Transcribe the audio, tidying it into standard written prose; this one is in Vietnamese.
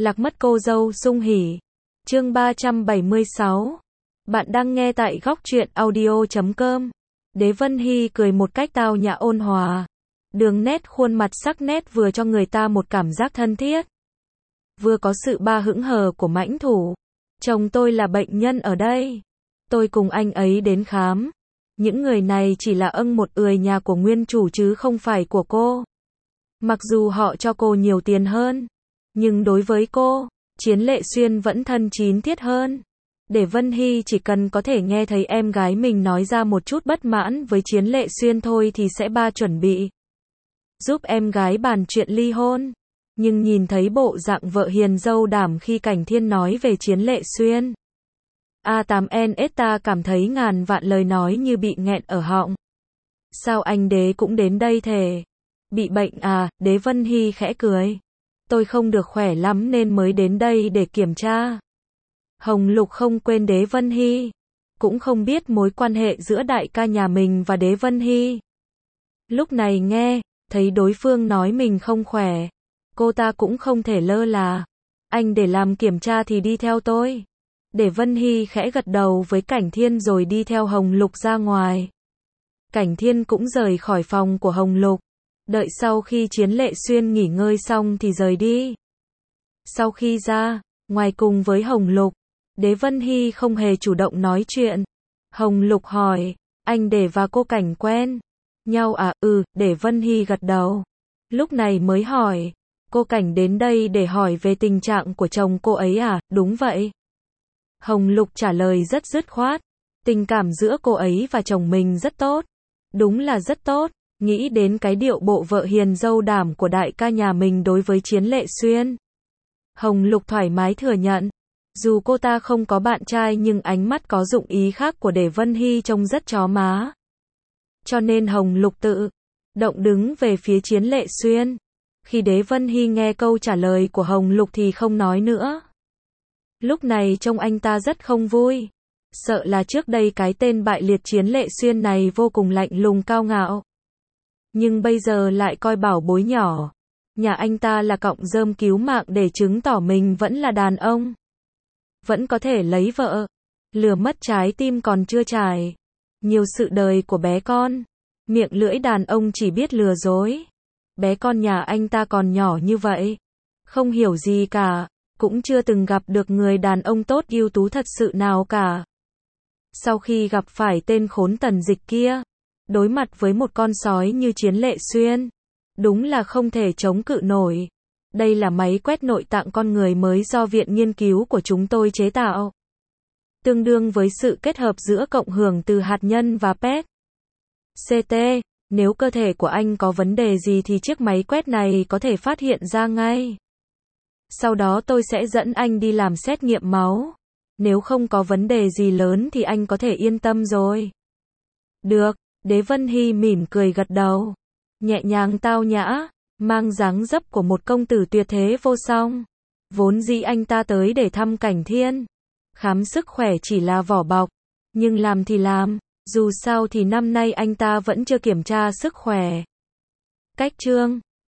Lạc mất cô dâu sung hỉ. Chương 376. Bạn đang nghe tại góc truyện audio.com. Đế Vân Hy cười một cách tao nhã ôn hòa. Đường nét khuôn mặt sắc nét vừa cho người ta một cảm giác thân thiết, vừa có sự ba hững hờ của mãnh thủ. Chồng tôi là bệnh nhân ở đây. Tôi cùng anh ấy đến khám. Những người này chỉ là một người nhà của nguyên chủ chứ không phải của cô. Mặc dù họ cho cô nhiều tiền hơn, nhưng đối với cô, Chiến Lệ Xuyên vẫn thân tín thiết hơn. Để Vân Hy chỉ cần có thể nghe thấy em gái mình nói ra một chút bất mãn với Chiến Lệ Xuyên thôi thì sẽ chuẩn bị giúp em gái bàn chuyện ly hôn. Nhưng nhìn thấy bộ dạng vợ hiền dâu đảm khi Cảnh Thiên nói về Chiến Lệ Xuyên, A8NS ta cảm thấy ngàn vạn lời nói như bị nghẹn ở họng. Sao anh Đế cũng đến đây thề? Bị bệnh à? Đế Vân Hy khẽ cười. Tôi không được khỏe lắm nên mới đến đây để kiểm tra. Hồng Lục không quên Đế Vân Hy, cũng không biết mối quan hệ giữa đại ca nhà mình và Đế Vân Hy. Lúc này nghe thấy đối phương nói mình không khỏe, cô ta cũng không thể lơ là. Anh để làm kiểm tra thì đi theo tôi. Để Vân Hy khẽ gật đầu với Cảnh Thiên rồi đi theo Hồng Lục ra ngoài. Cảnh Thiên cũng rời khỏi phòng của Hồng Lục. Đợi sau khi Chiến Lệ Xuyên nghỉ ngơi xong thì rời đi. Sau khi ra ngoài cùng với Hồng Lục, Đế Vân Hy không hề chủ động nói chuyện. Hồng Lục hỏi, anh Để và cô Cảnh quen nhau à? Để Vân Hy gật đầu. Lúc này mới hỏi, cô Cảnh đến đây để hỏi về tình trạng của chồng cô ấy à? Đúng vậy. Hồng Lục trả lời rất dứt khoát. Tình cảm giữa cô ấy và chồng mình rất tốt. Đúng là rất tốt. Nghĩ đến cái điệu bộ vợ hiền dâu đảm của đại ca nhà mình đối với Chiến Lệ Xuyên, Hồng Lục thoải mái thừa nhận. Dù cô ta không có bạn trai nhưng ánh mắt có dụng ý khác của Để Vân Hy trông rất chó má. Cho nên Hồng Lục tự động đứng về phía Chiến Lệ Xuyên. Khi Đế Vân Hy nghe câu trả lời của Hồng Lục thì không nói nữa. Lúc này trông anh ta rất không vui. Sợ là trước đây cái tên bại liệt Chiến Lệ Xuyên này vô cùng lạnh lùng cao ngạo. Nhưng bây giờ lại coi bảo bối nhỏ nhà anh ta là cọng rơm cứu mạng để chứng tỏ mình vẫn là đàn ông, vẫn có thể lấy vợ. Lừa mất trái tim còn chưa trải nhiều sự đời của bé con. Miệng lưỡi đàn ông chỉ biết lừa dối. Bé con nhà anh ta còn nhỏ như vậy, không hiểu gì cả, cũng chưa từng gặp được người đàn ông tốt ưu tú thật sự nào cả. Sau khi gặp phải tên khốn Tần Dịch kia, đối mặt với một con sói như Chiến Lệ Xuyên, đúng là không thể chống cự nổi. Đây là máy quét nội tạng con người mới do viện nghiên cứu của chúng tôi chế tạo. Tương đương với sự kết hợp giữa cộng hưởng từ hạt nhân và PET CT. Nếu cơ thể của anh có vấn đề gì thì chiếc máy quét này có thể phát hiện ra ngay. Sau đó tôi sẽ dẫn anh đi làm xét nghiệm máu. Nếu không có vấn đề gì lớn thì anh có thể yên tâm rồi. Được. Đế Vân Hy mỉm cười gật đầu. Nhẹ nhàng tao nhã, mang dáng dấp của một công tử tuyệt thế vô song. Vốn dĩ anh ta tới để thăm Cảnh Thiên. Khám sức khỏe chỉ là vỏ bọc. Nhưng làm thì làm. Dù sao thì năm nay anh ta vẫn chưa kiểm tra sức khỏe. Cách chương